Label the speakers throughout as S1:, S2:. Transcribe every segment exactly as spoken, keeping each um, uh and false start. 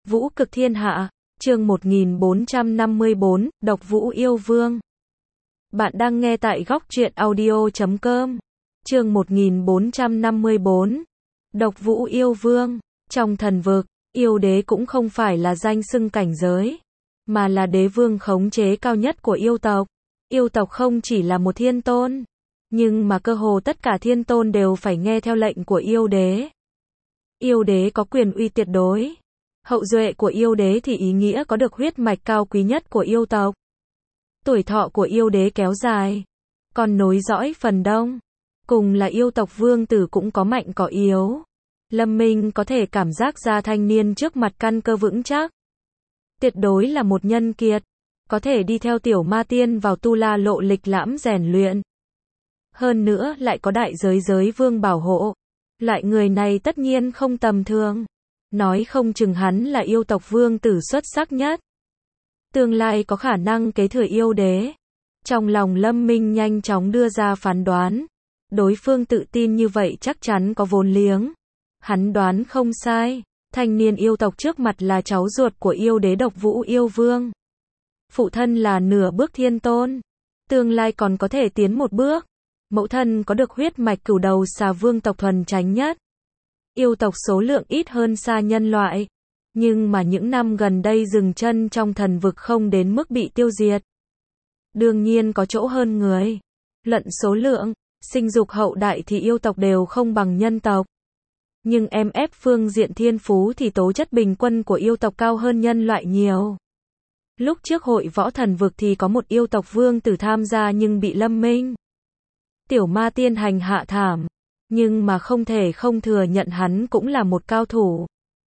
S1: Vũ cực thiên hạ, chương một nghìn bốn trăm năm mươi bốn, Độc Vũ Yêu Vương. Bạn đang nghe tại góc truyện audio chấm com. Chương một nghìn bốn trăm năm mươi bốn, Độc Vũ Yêu Vương. Trong thần vực, yêu đế cũng không phải là danh xưng cảnh giới, mà là đế vương khống chế cao nhất của yêu tộc. Yêu tộc không chỉ là một thiên tôn, nhưng mà cơ hồ tất cả thiên tôn đều phải nghe theo lệnh của yêu đế. Yêu đế có quyền uy tuyệt đối. Hậu duệ của yêu đế thì ý nghĩa có được huyết mạch cao quý nhất của yêu tộc. Tuổi thọ của yêu đế kéo dài, còn nối dõi phần đông. Cùng là yêu tộc vương tử cũng có mạnh có yếu. Lâm Minh có thể cảm giác ra thanh niên trước mặt căn cơ vững chắc. Tuyệt đối là một nhân kiệt, có thể đi theo tiểu ma tiên vào tu la lộ lịch lãm rèn luyện. Hơn nữa lại có đại giới giới vương bảo hộ. Loại người này tất nhiên không tầm thường. Nói không chừng hắn là yêu tộc vương tử xuất sắc nhất. Tương lai có khả năng kế thừa yêu đế. Trong lòng Lâm Minh nhanh chóng đưa ra phán đoán. Đối phương tự tin như vậy chắc chắn có vốn liếng. Hắn đoán không sai. Thanh niên yêu tộc trước mặt là cháu ruột của yêu đế Độc Vũ Yêu Vương. Phụ thân là nửa bước thiên tôn. Tương lai còn có thể tiến một bước. Mẫu thân có được huyết mạch cửu đầu xà vương tộc thuần chánh nhất. Yêu tộc số lượng ít hơn xa nhân loại. Nhưng mà những năm gần đây dừng chân trong thần vực không đến mức bị tiêu diệt. Đương nhiên có chỗ hơn người. Luận số lượng, sinh dục hậu đại thì yêu tộc đều không bằng nhân tộc. Nhưng em ép phương diện thiên phú thì tố chất bình quân của yêu tộc cao hơn nhân loại nhiều. Lúc trước hội võ thần vực thì có một yêu tộc vương tử tham gia nhưng bị Lâm Minh tiểu ma tiên hành hạ thảm. Nhưng mà không thể không thừa nhận hắn cũng là một cao thủ.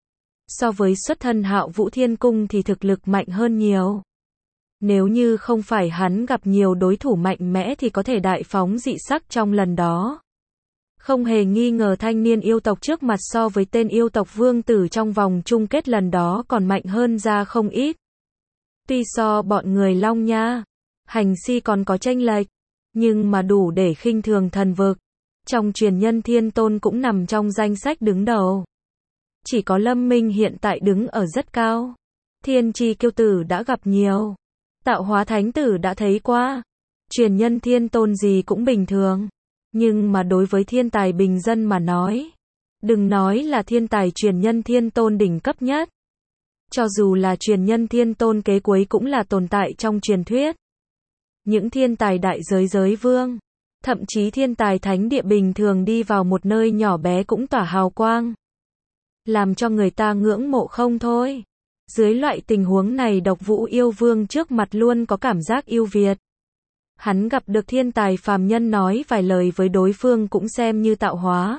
S1: So với xuất thân Hạo Vũ Thiên Cung thì thực lực mạnh hơn nhiều. Nếu như không phải hắn gặp nhiều đối thủ mạnh mẽ thì có thể đại phóng dị sắc trong lần đó. Không hề nghi ngờ thanh niên yêu tộc trước mặt so với tên yêu tộc vương tử trong vòng chung kết lần đó còn mạnh hơn ra không ít. Tuy so bọn người Long Nha, Hành Si còn có chênh lệch, nhưng mà đủ để khinh thường thần vực. Trong truyền nhân thiên tôn cũng nằm trong danh sách đứng đầu. Chỉ có Lâm Minh hiện tại đứng ở rất cao. Thiên chi kiêu tử đã gặp nhiều. Tạo hóa thánh tử đã thấy qua. Truyền nhân thiên tôn gì cũng bình thường. Nhưng mà đối với thiên tài bình dân mà nói, đừng nói là thiên tài truyền nhân thiên tôn đỉnh cấp nhất. Cho dù là truyền nhân thiên tôn kế cuối cũng là tồn tại trong truyền thuyết. Những thiên tài đại giới giới vương, thậm chí thiên tài thánh địa bình thường đi vào một nơi nhỏ bé cũng tỏa hào quang. Làm cho người ta ngưỡng mộ không thôi. Dưới loại tình huống này Độc Vũ Yêu Vương trước mặt luôn có cảm giác yêu Việt. Hắn gặp được thiên tài phàm nhân nói vài lời với đối phương cũng xem như tạo hóa.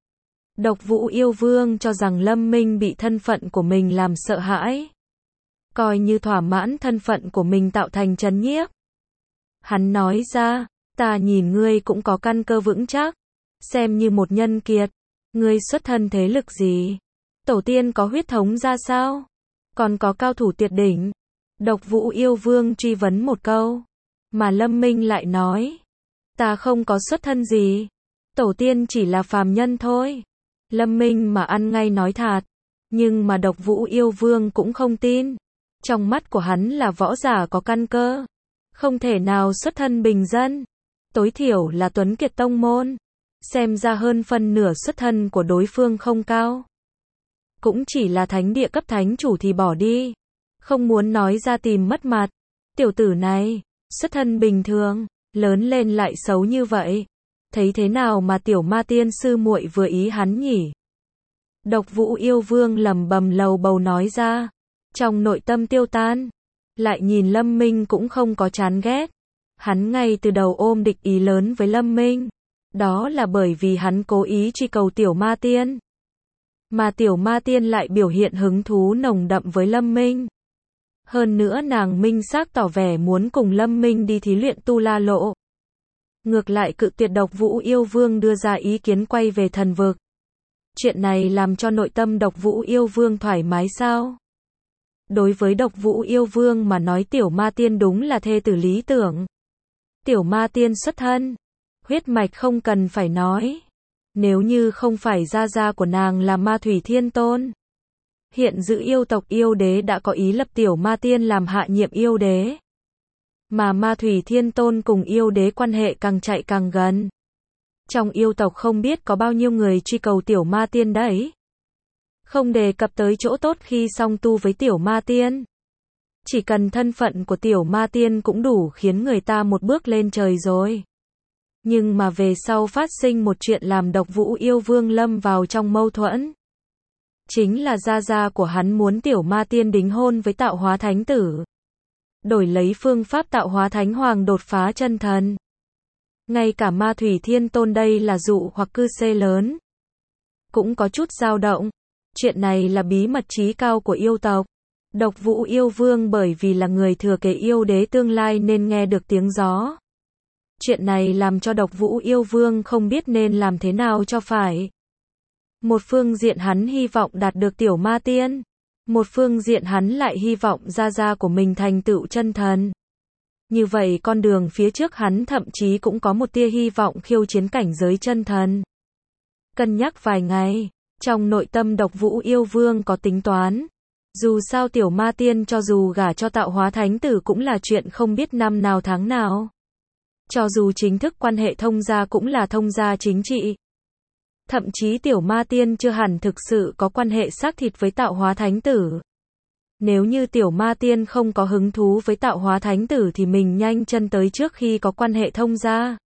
S1: Độc Vũ Yêu Vương cho rằng Lâm Minh bị thân phận của mình làm sợ hãi. Coi như thỏa mãn thân phận của mình tạo thành trấn nhiếp. Hắn nói ra, ta nhìn ngươi cũng có căn cơ vững chắc. Xem như một nhân kiệt. Ngươi xuất thân thế lực gì? Tổ tiên có huyết thống ra sao? Còn có cao thủ tuyệt đỉnh. Độc Vũ Yêu Vương truy vấn một câu. Mà Lâm Minh lại nói. Ta không có xuất thân gì. Tổ tiên chỉ là phàm nhân thôi. Lâm Minh mà ăn ngay nói thật. Nhưng mà Độc Vũ Yêu Vương cũng không tin. Trong mắt của hắn là võ giả có căn cơ. Không thể nào xuất thân bình dân. Tối thiểu là tuấn kiệt tông môn. Xem ra hơn phân nửa xuất thân của đối phương không cao. Cũng chỉ là thánh địa cấp thánh chủ thì bỏ đi. Không muốn nói ra tìm mất mặt. Tiểu tử này, xuất thân bình thường, lớn lên lại xấu như vậy. Thấy thế nào mà tiểu ma tiên sư muội vừa ý hắn nhỉ? Độc Vũ Yêu Vương lẩm bẩm lầu bầu nói ra. Trong nội tâm tiêu tan. Lại nhìn Lâm Minh cũng không có chán ghét. Hắn ngay từ đầu ôm địch ý lớn với Lâm Minh. Đó là bởi vì hắn cố ý truy cầu tiểu ma tiên. Mà tiểu ma tiên lại biểu hiện hứng thú nồng đậm với Lâm Minh. Hơn nữa nàng minh xác tỏ vẻ muốn cùng Lâm Minh đi thí luyện tu la lộ. Ngược lại cự tuyệt Độc Vũ Yêu Vương đưa ra ý kiến quay về thần vực. Chuyện này làm cho nội tâm Độc Vũ Yêu Vương thoải mái sao? Đối với Độc Vũ Yêu Vương mà nói tiểu ma tiên đúng là thê tử lý tưởng. Tiểu ma tiên xuất thân, huyết mạch không cần phải nói. Nếu như không phải gia gia của nàng là Ma Thủy Thiên Tôn, Hiện giữ yêu tộc yêu đế đã có ý lập tiểu ma tiên làm hạ nhiệm yêu đế. Mà Ma Thủy Thiên Tôn cùng yêu đế quan hệ càng chạy càng gần. Trong yêu tộc không biết có bao nhiêu người truy cầu tiểu ma tiên đấy. Không đề cập tới chỗ tốt khi song tu với tiểu ma tiên. Chỉ cần thân phận của tiểu ma tiên cũng đủ khiến người ta một bước lên trời rồi. Nhưng mà về sau phát sinh một chuyện làm Độc Vũ Yêu Vương lâm vào trong mâu thuẫn. Chính là gia gia của hắn muốn tiểu ma tiên đính hôn với tạo hóa thánh tử. Đổi lấy phương pháp tạo hóa thánh hoàng đột phá chân thần. Ngay cả Ma Thủy Thiên Tôn đây là dụ hoặc cư xê lớn. Cũng có chút dao động. Chuyện này là bí mật chí cao của yêu tộc. Độc Vũ Yêu Vương bởi vì là người thừa kế yêu đế tương lai nên nghe được tiếng gió. Chuyện này làm cho Độc Vũ Yêu Vương không biết nên làm thế nào cho phải. Một phương diện hắn hy vọng đạt được tiểu ma tiên. Một phương diện hắn lại hy vọng gia gia của mình thành tựu chân thần. Như vậy con đường phía trước hắn thậm chí cũng có một tia hy vọng khiêu chiến cảnh giới chân thần. Cân nhắc vài ngày, trong nội tâm Độc Vũ Yêu Vương có tính toán. Dù sao tiểu ma tiên cho dù gả cho tạo hóa thánh tử cũng là chuyện không biết năm nào tháng nào. Cho dù chính thức quan hệ thông gia cũng là thông gia chính trị. Thậm chí tiểu ma tiên chưa hẳn thực sự có quan hệ xác thịt với tạo hóa thánh tử. Nếu như tiểu ma tiên không có hứng thú với tạo hóa thánh tử thì mình nhanh chân tới trước khi có quan hệ thông gia.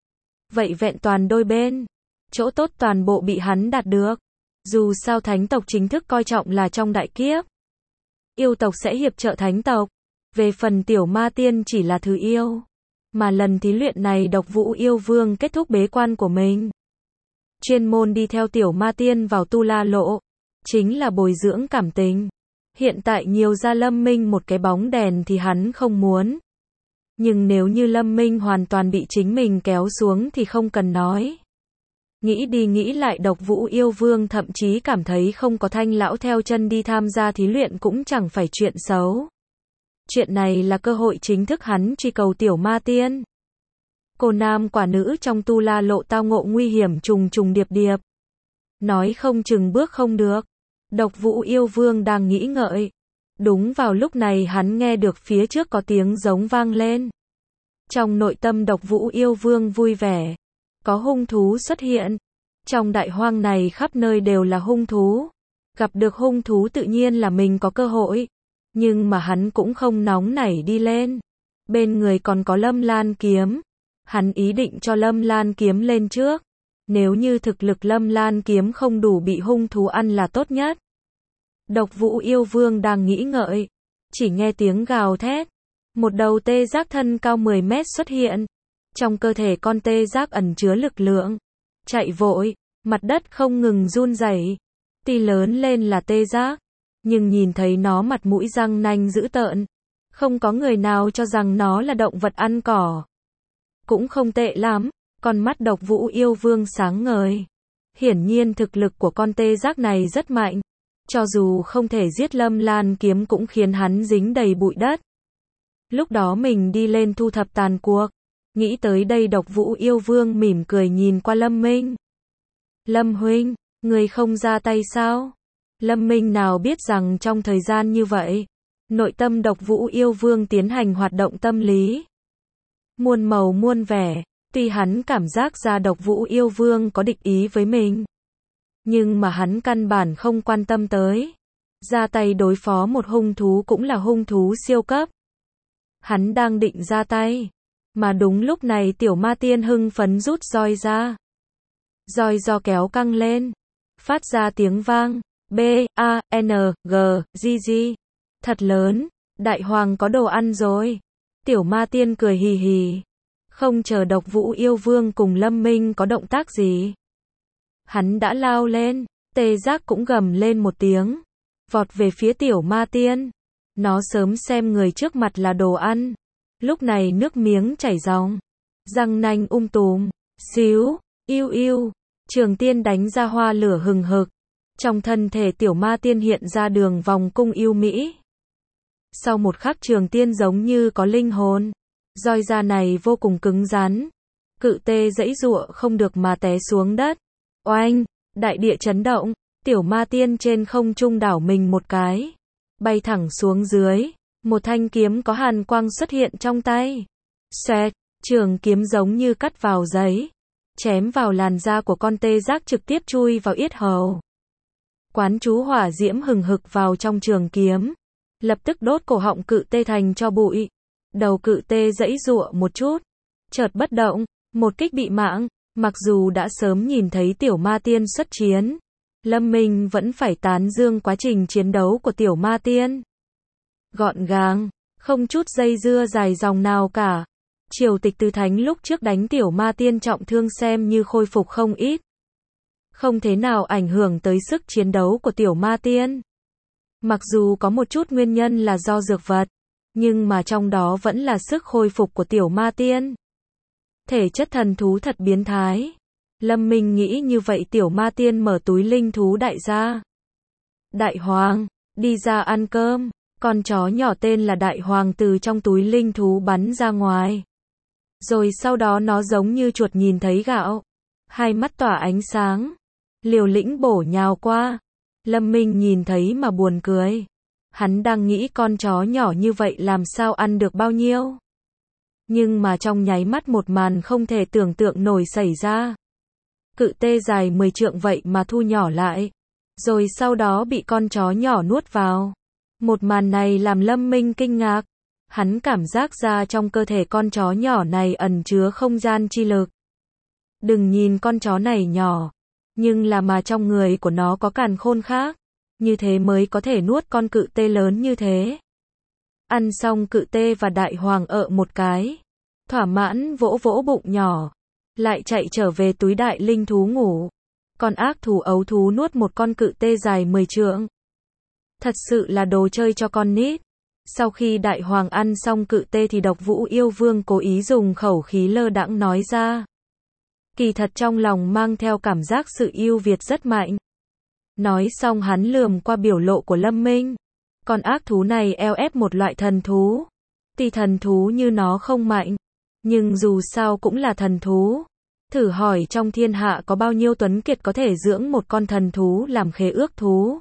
S1: Vậy vẹn toàn đôi bên. Chỗ tốt toàn bộ bị hắn đạt được. Dù sao thánh tộc chính thức coi trọng là trong đại kiếp. Yêu tộc sẽ hiệp trợ thánh tộc. Về phần tiểu ma tiên chỉ là thứ yêu. Mà lần thí luyện này Độc Vũ Yêu Vương kết thúc bế quan của mình. Chuyên môn đi theo tiểu ma tiên vào tu la lộ. Chính là bồi dưỡng cảm tình. Hiện tại nhiều ra Lâm Minh một cái bóng đèn thì hắn không muốn. Nhưng nếu như Lâm Minh hoàn toàn bị chính mình kéo xuống thì không cần nói. Nghĩ đi nghĩ lại Độc Vũ Yêu Vương thậm chí cảm thấy không có Thanh lão theo chân đi tham gia thí luyện cũng chẳng phải chuyện xấu. Chuyện này là cơ hội chính thức hắn truy cầu tiểu ma tiên. Cô nam quả nữ trong tu la lộ tao ngộ nguy hiểm trùng trùng điệp điệp. Nói không chừng bước không được. Độc Vũ Yêu Vương đang nghĩ ngợi. Đúng vào lúc này hắn nghe được phía trước có tiếng giống vang lên. Trong nội tâm Độc Vũ Yêu Vương vui vẻ. Có hung thú xuất hiện. Trong đại hoang này khắp nơi đều là hung thú. Gặp được hung thú tự nhiên là mình có cơ hội. Nhưng mà hắn cũng không nóng nảy đi lên. Bên người còn có Lâm Lan kiếm. Hắn ý định cho Lâm Lan kiếm lên trước. Nếu như thực lực Lâm Lan kiếm không đủ bị hung thú ăn là tốt nhất. Độc Vũ Yêu Vương đang nghĩ ngợi. Chỉ nghe tiếng gào thét. Một đầu tê giác thân cao mười mét xuất hiện. Trong cơ thể con tê giác ẩn chứa lực lượng. Chạy vội, mặt đất không ngừng run rẩy. Tuy lớn lên là tê giác. Nhưng nhìn thấy nó mặt mũi răng nanh dữ tợn. Không có người nào cho rằng nó là động vật ăn cỏ. Cũng không tệ lắm. Con mắt Độc Vũ Yêu Vương sáng ngời. Hiển nhiên thực lực của con tê giác này rất mạnh. Cho dù không thể giết Lâm Lan kiếm cũng khiến hắn dính đầy bụi đất. Lúc đó mình đi lên thu thập tàn cuộc. Nghĩ tới đây Độc Vũ Yêu Vương mỉm cười nhìn qua Lâm Minh. Lâm huynh, người không ra tay sao? Lâm Minh nào biết rằng trong thời gian như vậy, nội tâm Độc Vũ Yêu Vương tiến hành hoạt động tâm lý. Muôn màu muôn vẻ, tuy hắn cảm giác ra Độc Vũ Yêu Vương có địch ý với mình. Nhưng mà hắn căn bản không quan tâm tới. Ra tay đối phó một hung thú cũng là hung thú siêu cấp. Hắn đang định ra tay. Mà đúng lúc này tiểu ma tiên hưng phấn rút roi ra. Roi do kéo căng lên. Phát ra tiếng vang. B, A, N, G, G, G. Thật lớn. Đại hoàng có đồ ăn rồi. Tiểu ma tiên cười hì hì. Không chờ Độc Vũ Yêu Vương cùng Lâm Minh có động tác gì. Hắn đã lao lên. Tê giác cũng gầm lên một tiếng. Vọt về phía tiểu ma tiên. Nó sớm xem người trước mặt là đồ ăn. Lúc này nước miếng chảy ròng. Răng nanh um tùm. Xíu. Yêu yêu. Trường tiên đánh ra hoa lửa hừng hực. Trong thân thể tiểu ma tiên hiện ra đường vòng cung yêu mỹ. Sau một khắc trường tiên giống như có linh hồn. Roi da này vô cùng cứng rắn. Cự tê giãy giụa không được mà té xuống đất. Oanh, đại địa chấn động. Tiểu ma tiên trên không trung đảo mình một cái, bay thẳng xuống dưới, một thanh kiếm có hàn quang xuất hiện trong tay. Xoẹt, trường kiếm giống như cắt vào giấy, chém vào làn da của con tê giác trực tiếp chui vào yết hầu. Quán chú hỏa diễm hừng hực vào trong trường kiếm, lập tức đốt cổ họng cự tê thành cho bụi. Đầu cự tê giãy giụa một chút, chợt bất động, một kích bị mạng. Mặc dù đã sớm nhìn thấy tiểu ma tiên xuất chiến, Lâm Minh vẫn phải tán dương quá trình chiến đấu của tiểu ma tiên. Gọn gàng, không chút dây dưa dài dòng nào cả. Triều Tịch Tứ Thánh lúc trước đánh tiểu ma tiên trọng thương xem như khôi phục không ít. Không thế nào ảnh hưởng tới sức chiến đấu của tiểu ma tiên. Mặc dù có một chút nguyên nhân là do dược vật, nhưng mà trong đó vẫn là sức khôi phục của tiểu ma tiên. Thể chất thần thú thật biến thái. Lâm Minh nghĩ như vậy tiểu ma tiên mở túi linh thú đại gia. Đại hoàng, đi ra ăn cơm. Con chó nhỏ tên là Đại Hoàng từ trong túi linh thú bắn ra ngoài. Rồi sau đó nó giống như chuột nhìn thấy gạo. Hai mắt tỏa ánh sáng. Liều lĩnh bổ nhào qua. Lâm Minh nhìn thấy mà buồn cười. Hắn đang nghĩ con chó nhỏ như vậy làm sao ăn được bao nhiêu. Nhưng mà trong nháy mắt một màn không thể tưởng tượng nổi xảy ra. Cự tê dài mười trượng vậy mà thu nhỏ lại. Rồi sau đó bị con chó nhỏ nuốt vào. Một màn này làm Lâm Minh kinh ngạc. Hắn cảm giác ra trong cơ thể con chó nhỏ này ẩn chứa không gian chi lực. Đừng nhìn con chó này nhỏ, nhưng là mà trong người của nó có càn khôn khác. Như thế mới có thể nuốt con cự tê lớn như thế. Ăn xong cự tê và Đại Hoàng ợ một cái. Thỏa mãn vỗ vỗ bụng nhỏ. Lại chạy trở về túi đại linh thú ngủ. Con ác thú ấu thú nuốt một con cự tê dài mười trượng. Thật sự là đồ chơi cho con nít. Sau khi Đại Hoàng ăn xong cự tê thì Độc Vũ Yêu Vương cố ý dùng khẩu khí lơ đãng nói ra. Kỳ thật trong lòng mang theo cảm giác sự yêu Việt rất mạnh. Nói xong hắn lườm qua biểu lộ của Lâm Minh. Con ác thú này eo ép một loại thần thú. Tuy thần thú như nó không mạnh, nhưng dù sao cũng là thần thú. Thử hỏi trong thiên hạ có bao nhiêu tuấn kiệt có thể dưỡng một con thần thú làm khế ước thú.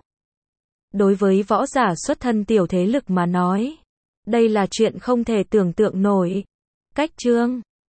S1: Đối với võ giả xuất thân tiểu thế lực mà nói, đây là chuyện không thể tưởng tượng nổi. Cách chương